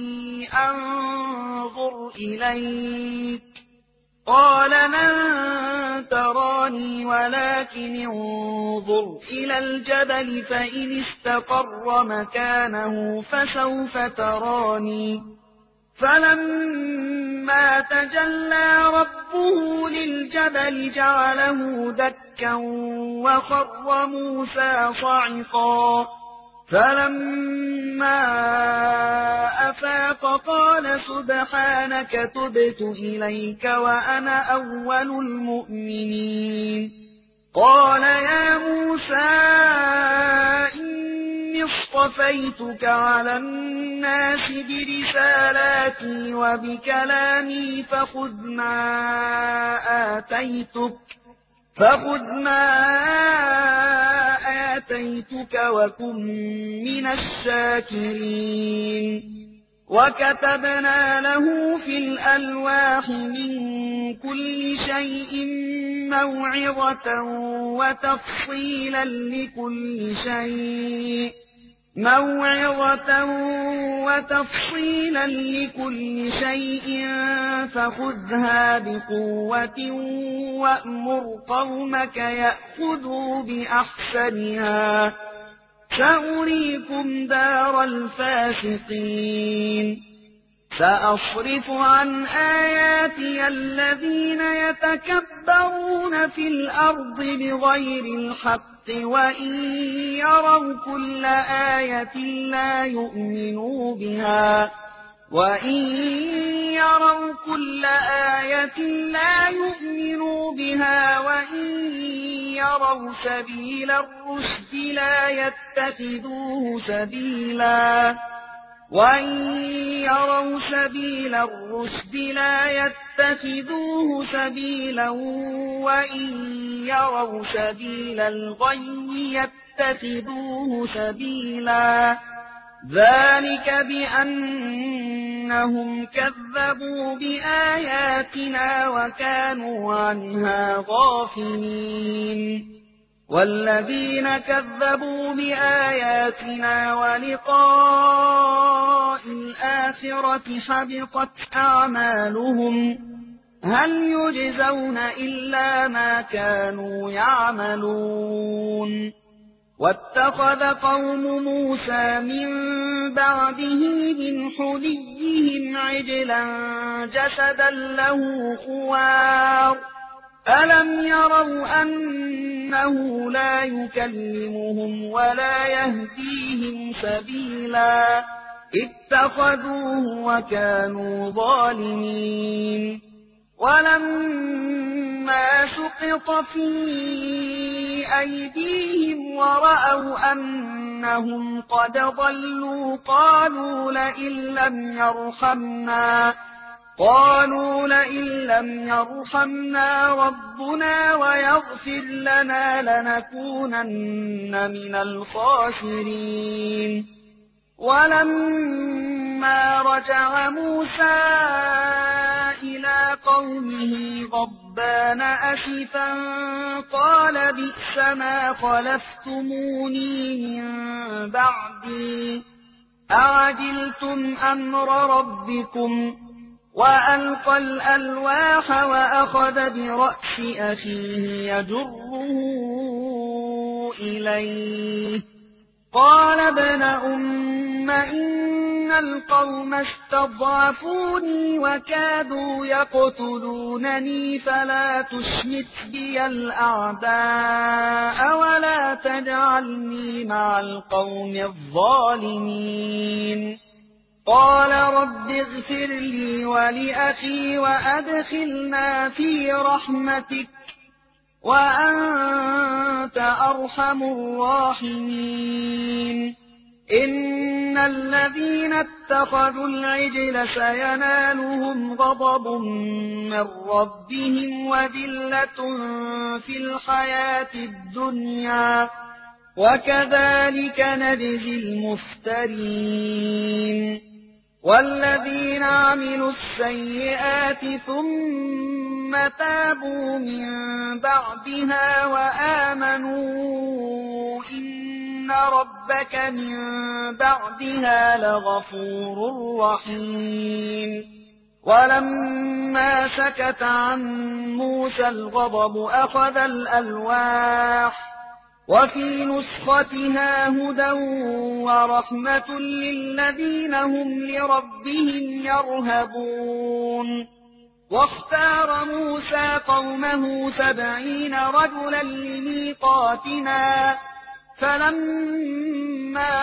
أنظر إليك قال لن تراني ولكن انظر إلى الجبل فإن استقر مكانه فسوف تراني فلما تجلى ربه للجبل جعله دكا وخر موسى صعقا فلما أفاق قال سبحانك تبت إليك وأنا أول المؤمنين قال يا موسى إني اصطفيتك على الناس برسالاتي وبكلامي فخذ ما آتيتك وكن من الشاكرين وكتبنا له في الألواح من كل شيء موعظة وتفصيلا لكل شيء فخذها بقوة وأمر قومك يأخذوا بأحسنها سأريكم دار الفاسقين سأصرف عن آياتي الذين يتكبرون في الأرض بغير الحق وإن يروا كل آية لا يؤمنوا بها وإن يروا سبيل الرشد لا يتخذوه سبيلا وإن يروا سبيل الغي يتخذوه سبيلا ذلك بأنهم كذبوا بآياتنا وكانوا عنها غافلين والذين كذبوا بآياتنا ولقاء الآخرة حبطت أعمالهم هل يجزون إلا ما كانوا يعملون واتخذ قوم موسى من بعده من حليهم عجلا جسدا له خوار ألم يروا أنه لا يكلمهم ولا يهديهم سبيلا اتخذوه وكانوا ظالمين ولما سقط في أيديهم ورأوا أنهم قد ضلوا قالوا لئن لم يرحمنا ربنا ويغفر لنا لنكونن من الخاسرين ولما رجع موسى إلى قومه غضبان أسفا قال بئس ما خلفتموني من بعدي أعجلتم أمر ربكم وألقى الألواح وأخذ برأس أخيه يجره إليه قال ابن أم إن القوم استضعفوني وكادوا يقتلونني فلا تشمت بي الأعداء ولا تجعلني مع القوم الظالمين قال رب اغفر لي ولأخي وأدخلنا في رحمتك وأنت أرحم الراحمين إن الذين اتخذوا العجل سينالهم غضب من ربهم وذلة في الحياة الدنيا وكذلك نجزي المفترين والذين عملوا السيئات ثم ثم تابوا من بعدها وآمنوا إن ربك من بعدها لغفور رحيم ولما سكت عن موسى الغضب أخذ الألواح وفي نسختها هدى ورحمة للذين هم لربهم يرهبون واختار موسى قومه 70 رجلا لميقاتنا فلما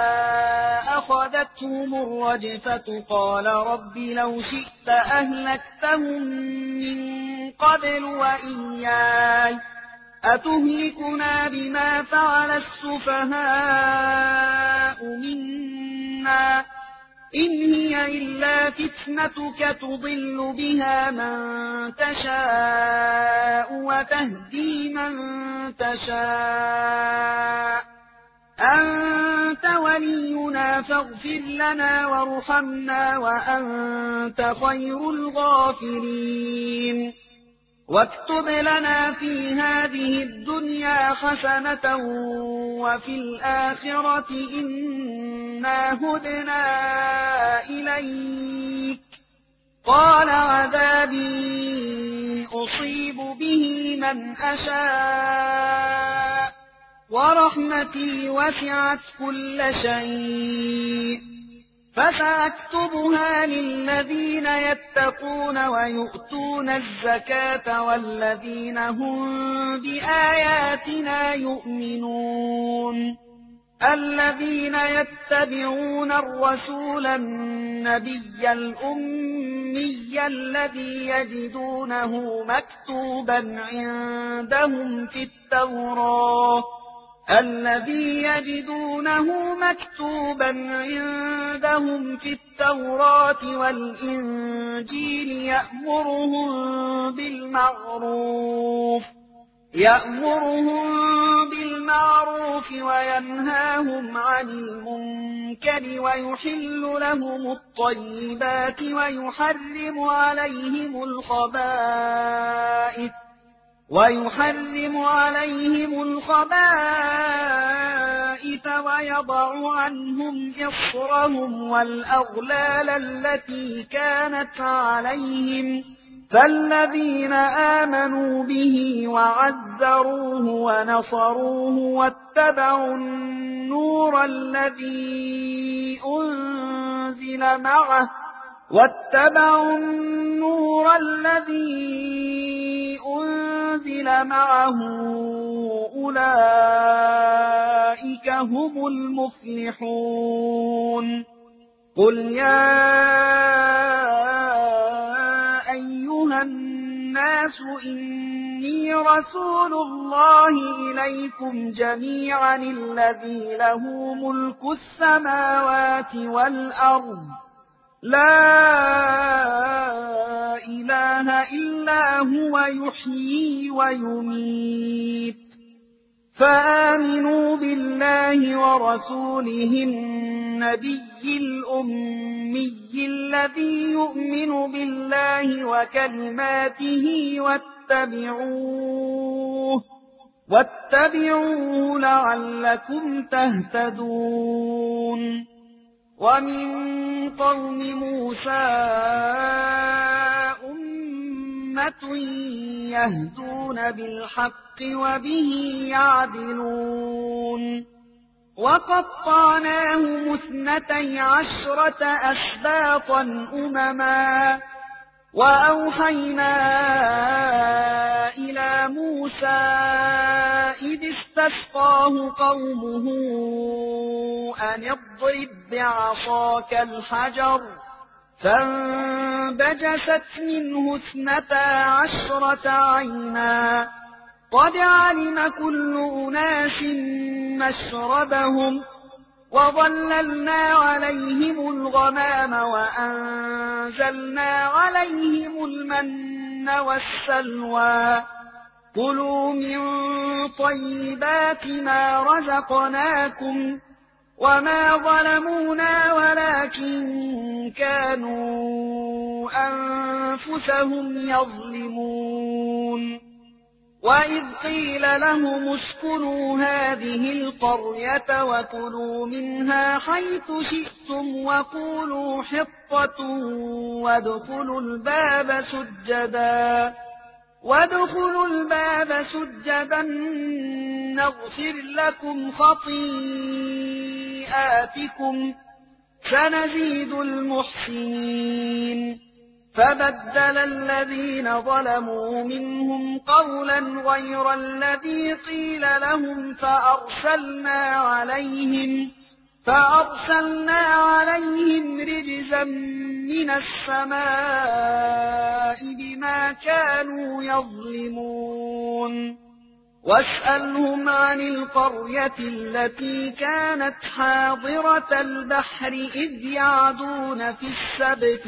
أخذتهم الرجفة قال رب لو شئت أهلكتهم من قبل وإياي أتهلكنا بما فعل السفهاء منا إن هي إلا فتنتك تضل بها من تشاء وتهدي من تشاء أنت ولينا فاغفر لنا وارحمنا وأنت خير الغافرين واكتب لنا في هذه الدنيا حسنة وفي الآخرة إنا هدنا إليك قال عذابي أصيب به من أشاء ورحمتي وسعت كل شيء فسأكتبها للذين يتقون ويؤتون الزكاة والذين هم بآياتنا يؤمنون الذين يتبعون الرسول النبي الأمي الذي يجدونه مكتوبا عندهم في التوراة والإنجيل يأمرهم بالمعروف وينهاهم عن المنكر ويحل لهم الطيبات ويحرم عليهم الخبائث ويضع عنهم إصرهم والأغلال التي كانت عليهم فالذين آمنوا به وعزروه ونصروه واتبعوا النور الذي أنزل معه أولئك هم المفلحون قل يا أيها الناس إني رسول الله إليكم جميعا الذي له ملك السماوات والأرض لا إله إلا هو يحيي ويميت فآمنوا بالله ورسوله النبي الأمي الذي يؤمن بالله وكلماته واتبعوه لعلكم تهتدون ومن قوم موسى أمة يهدون بالحق وبه يعدلون وقطعناهم 12 أسباطا أمما وأوحينا إلى موسى إذ استسقاه قومه أن اضرب بعصاك الحجر فانبجست منه 12 عينا قد علم كل أناس مشربهم وظللنا عليهم الغمام وأنزلنا عليهم المن والسلوى كلوا من طيبات ما رزقناكم وما ظلمونا ولكن كانوا أنفسهم يظلمون وإذ قيل لهم اسكنوا هذه القرية وكلوا منها حيث شئتم وقولوا حطة وادخلوا الباب سجدا نغفر لكم خطيئاتكم سنزيد المحسنين فبدل الذين ظلموا منهم قولا غير الذي قيل لهم فأرسلنا عليهم رجزا من السماء بما كانوا يظلمون واسألهم عن القرية التي كانت حاضرة البحر إذ يعدون في السبت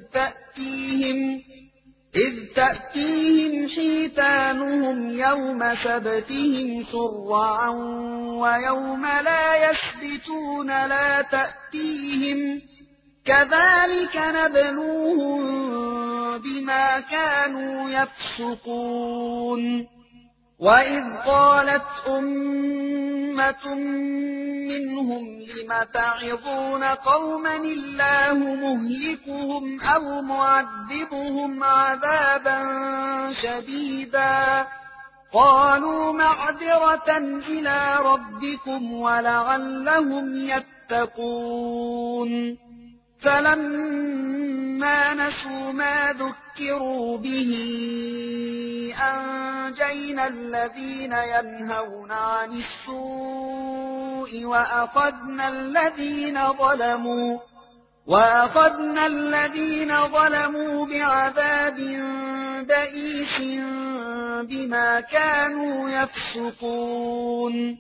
إذ تأتيهم حيتانهم يوم سبتهم شرعا ويوم لا يسبتون لا تأتيهم كذلك نبلوهم بما كانوا يفسقون وإذ قالت أمة منهم لم تعظون قوما الله مهلكهم أو معذبهم عذابا شديدا قالوا معذرة إلى ربكم ولعلهم يتقون فلما نسوا ما ذكروا به أنجينا الذين ينهون عن السوء وأخذنا الذين ظلموا بعذاب بئيس بما كانوا يفسقون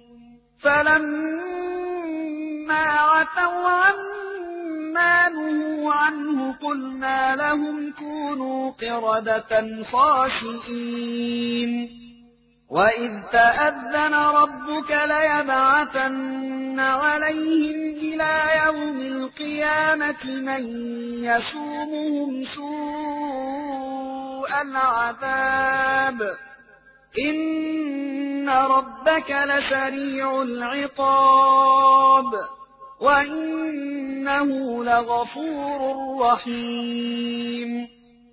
فلما عتوا عما نهوا عنه قلنا لهم كونوا قردة خاسئين وإذ تأذن ربك ليبعثن عليهم إلى يوم القيامة من يسومهم سوء العذاب إن ربك لسريع العقاب وإنه لغفور رحيم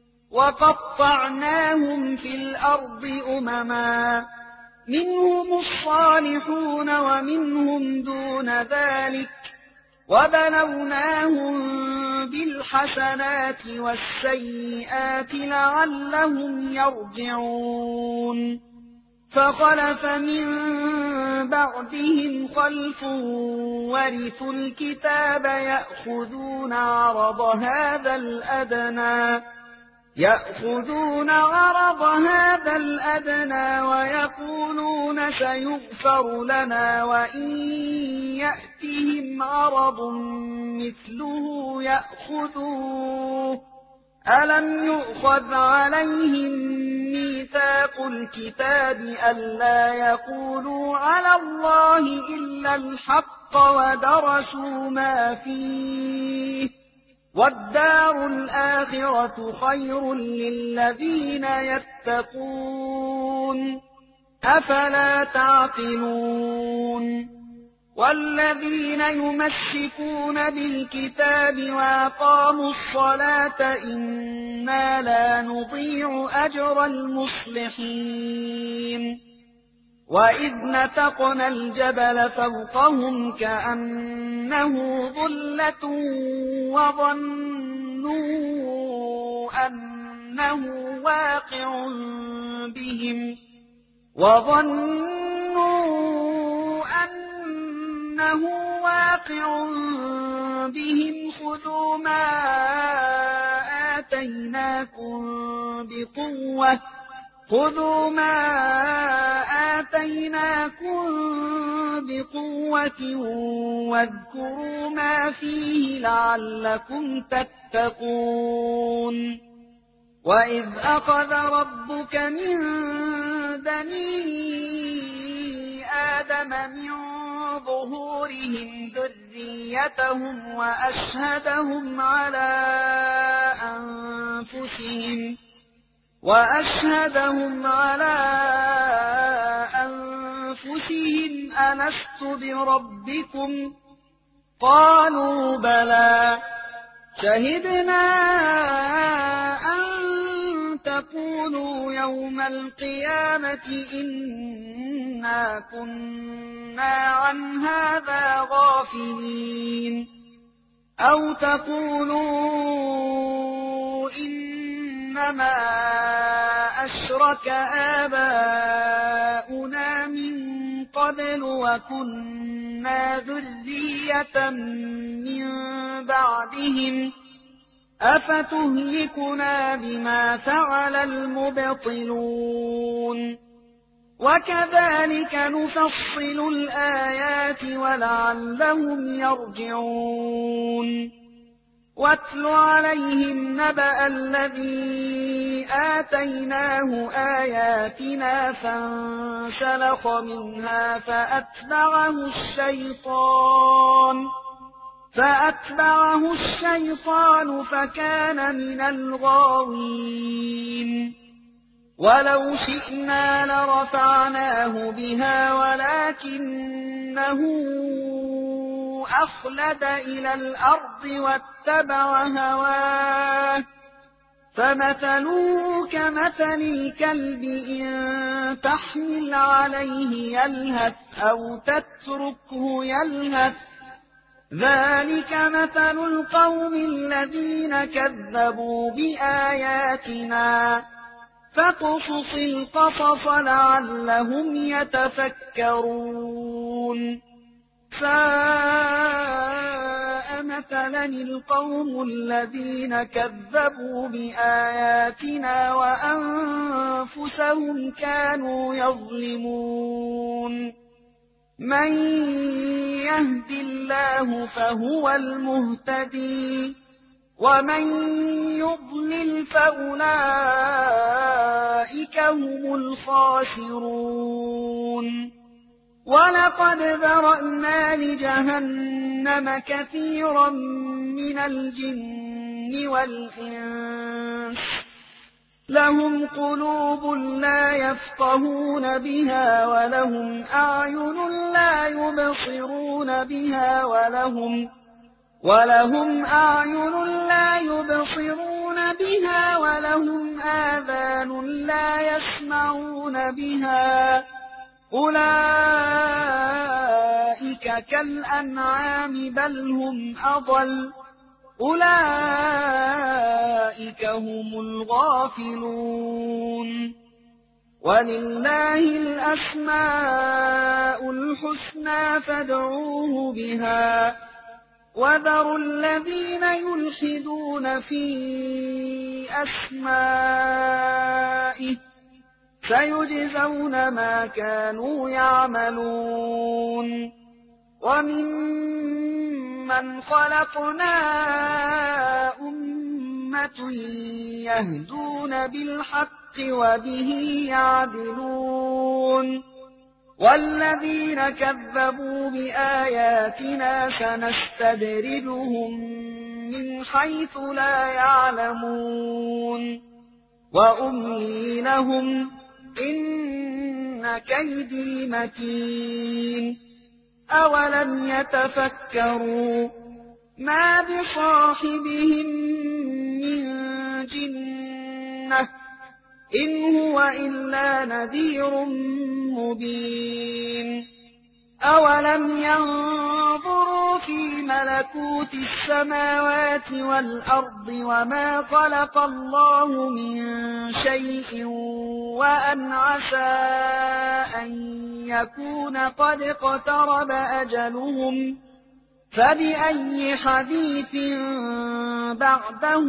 وقطعناهم في الأرض أمما منهم الصالحون ومنهم دون ذلك وبلوناهم بالحسنات والسيئات لعلهم يرجعون فخلف من بعدهم خلف ورثوا الكتاب يأخذون عرض هذا الأدنى ويقولون سيغفر لنا وإن يأتهم عرض مثله يأخذوه ألم يؤخذ عليهم ميثاق الكتاب ألا يقولوا على الله إلا الحق ودرسوا ما فيه والدار الآخرة خير للذين يتقون أفلا تعقلون والذين يمسكون بالكتاب وأقاموا الصلاة إنا لا نضيع أجر المصلحين وإذ نتقنا الجبل فوقهم كأنه ظلة وظنوا أنه واقع بهم خذوا ما آتيناكم بقوة واذكروا ما فيه لعلكم تتقون وإذ أخذ ربك من بني آدم من ظهورهم ذريتهم وأشهدهم على أنفسهم ألست بربكم قالوا بلى شهدنا أن تقولوا يوم القيامة إنا كنا عن هذا غافلين أو تقولوا إنما أشرك آباؤنا من قبل وكنا ذرية من بعدهم أفتهلكنا بما فعل المبطلون وكذلك نفصل الآيات ولعلهم يرجعون واتل عليهم نبأ الذي آتيناه آياتنا فانسلخ منها فأتبعه الشيطان فكان من الغاوين ولو شئنا لرفعناه بها ولكنه أخلد إلى الأرض واتبع هواه فمثله كمثل الكلب إن تحمل عليه يلهث أو تتركه يلهث ذلك مثل القوم الذين كذبوا بآياتنا فاقصص القصص لعلهم يتفكرون ساء مثلا القوم الذين كذبوا بآياتنا وأنفسهم كانوا يظلمون من يهد الله فهو المهتدي ومن يضلل فأولئك هم الخاسرون ولقد ذرأنا لجهنم كثيرا من الجن والإنس لهم قلوب لا يفقهون بها ولهم أعين لا يبصرون بها ولهم أعين لا يبصرون بها ولهم آذان لا يسمعون بها أولئك كالأنعام بل هم أضل أولئك هم الغافلون ولله الأسماء الحسنى فادعوه بها وذروا الذين يلحدون في أسمائه سيجزون ما كانوا يعملون وممن خلقنا أمة يهدون بالحق وبه يعدلون والذين كذبوا بآياتنا سنستدرجهم من حيث لا يعلمون وأملي لهم إن كيدي متين أولم يتفكروا ما بصاحبهم من جنة إن هو إلا نذير مبين أولم ينظروا في ملكوت السماوات والأرض وما خلق الله من شيء وأن عسى أن يكون قد اقترب أجلهم فبأي حديث بعده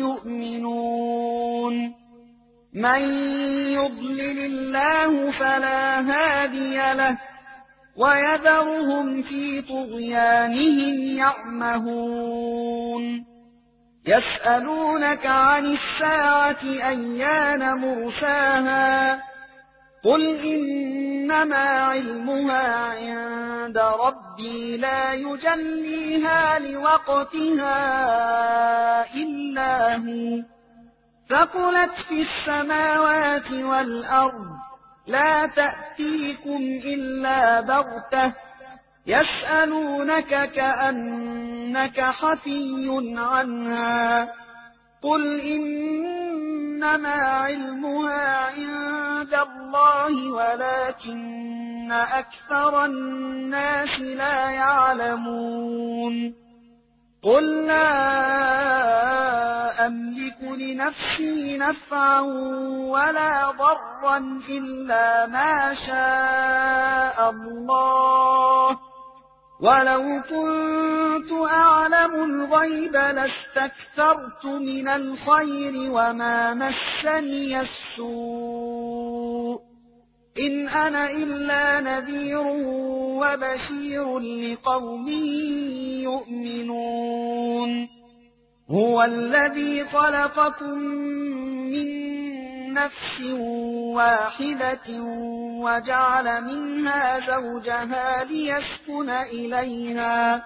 يؤمنون من يضلل الله فلا هادي له ويذرهم في طغيانهم يعمهون يسألونك عن الساعة أيان مرساها قل إنما علمها عند ربي لا يجليها لوقتها إلا هو ثقلت في السماوات والأرض لا تأتيكم إلا بغتة يسألونك كأنك حفي عنها قل إنما علمها عند الله ولكن أكثر الناس لا يعلمون قل لا أملك لنفسي نفعا ولا ضرا إلا ما شاء الله ولو كنت أعلم الغيب لاستكثرت من الخير وما مسني السوء إن أنا إلا نذير وبشير لقوم يؤمنون هو الذي خلقكم من نفس واحدة وجعل منها زوجها ليسكن إليها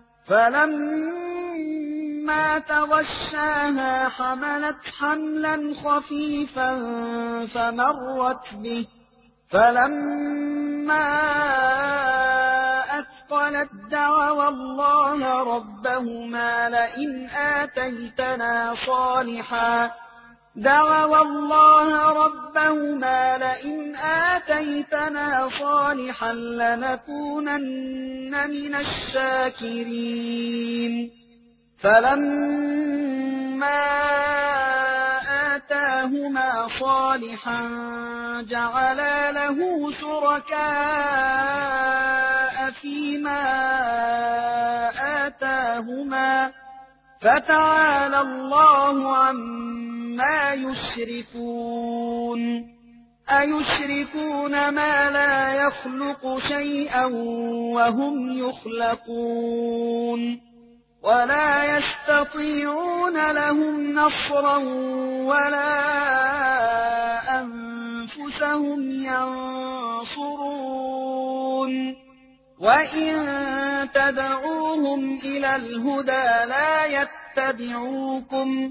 فلما تغشاها حملت حملا خفيفا فمرت به فلما أثقلت دعوا الله ربهما لئن آتيتنا صالحا لنكونن من الشاكرين فلما آتاهما صالحا جعلا له شركاء فيما آتاهما فتعالى الله عما يشركون أيشركون ما لا يخلق شيئا وهم يخلقون ولا يستطيعون لهم نصرا ولا أنفسهم ينصرون وإن تدعوهم إلى الهدى لا يتبعوكم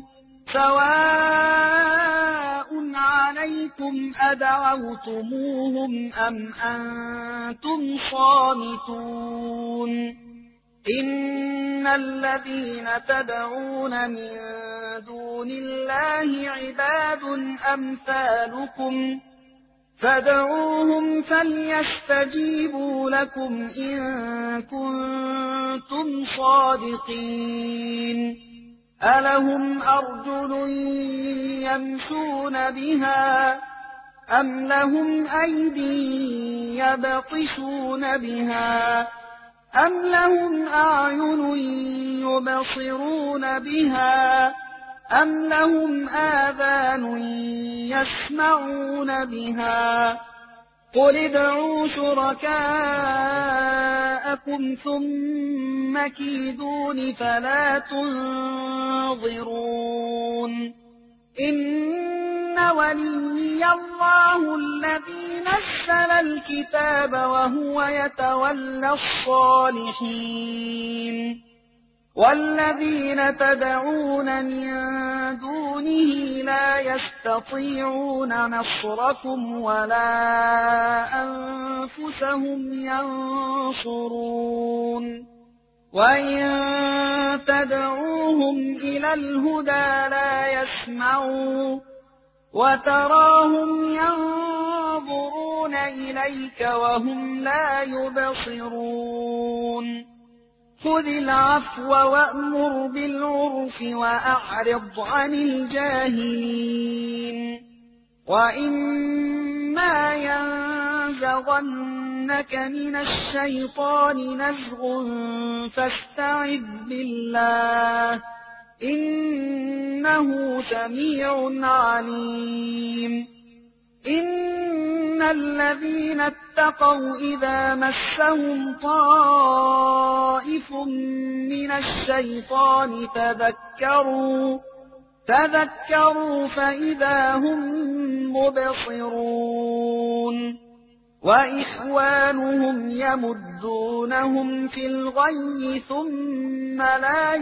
سواء عليكم أدعوتموهم أم أنتم صامتون إن الذين تدعون من دون الله عباد أمثالكم فادعوهم فليستجيبوا لكم إن كنتم صادقين ألهم أرجل يمشون بها أم لهم أيدي يبطشون بها أم لهم أعين يبصرون بها أم لهم آذان يسمعون بها قل ادعوا شركاءكم ثم كيدون فلا تنظرون إن وليي الله الذي نزل الكتاب وهو يتولى الصالحين والذين تدعون من دونه لا يستطيعون نصركم ولا أنفسهم ينصرون وإن تدعوهم إلى الهدى لا يسمعوا وتراهم ينظرون إليك وهم لا يبصرون خذ العفو وأمر بالعرف وأعرض عن الجاهلين وإما ينزغنك من الشيطان نزغ فاستعذ بالله إنه سميع عليم إن الذين اتقوا إذا مسهم طائف من الشيطان تذكروا فإذا هم مبصرون وإخوانهم يمدونهم في الغي ثم لا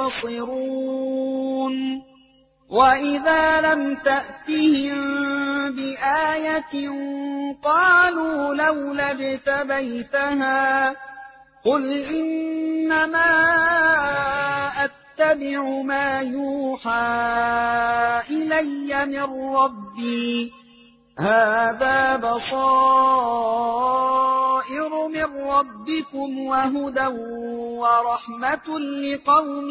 يقصرون وإذا لم تأتهم بآية قالوا لولا اجتبيتها قل إنما أتبع ما يوحى إلي من ربي هذا بصائر من ربكم وهدى ورحمة لقوم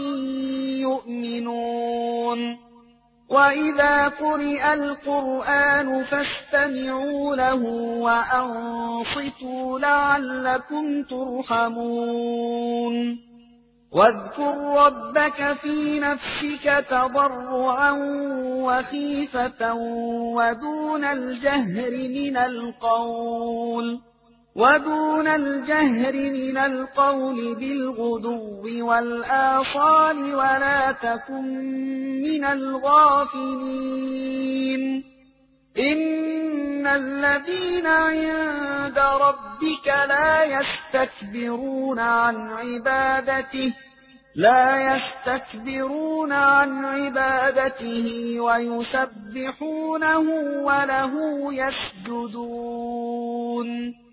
يؤمنون وإذا قرئ القرآن فاستمعوا له وأنصتوا لعلكم ترحمون واذكر ربك في نفسك تضرعا وخيفة ودون الجهر من القول بالغدو والآصال ولا تكن من الغافلين إن الذين عند ربك لا يستكبرون عن عبادته ويسبحونه وله يسجدون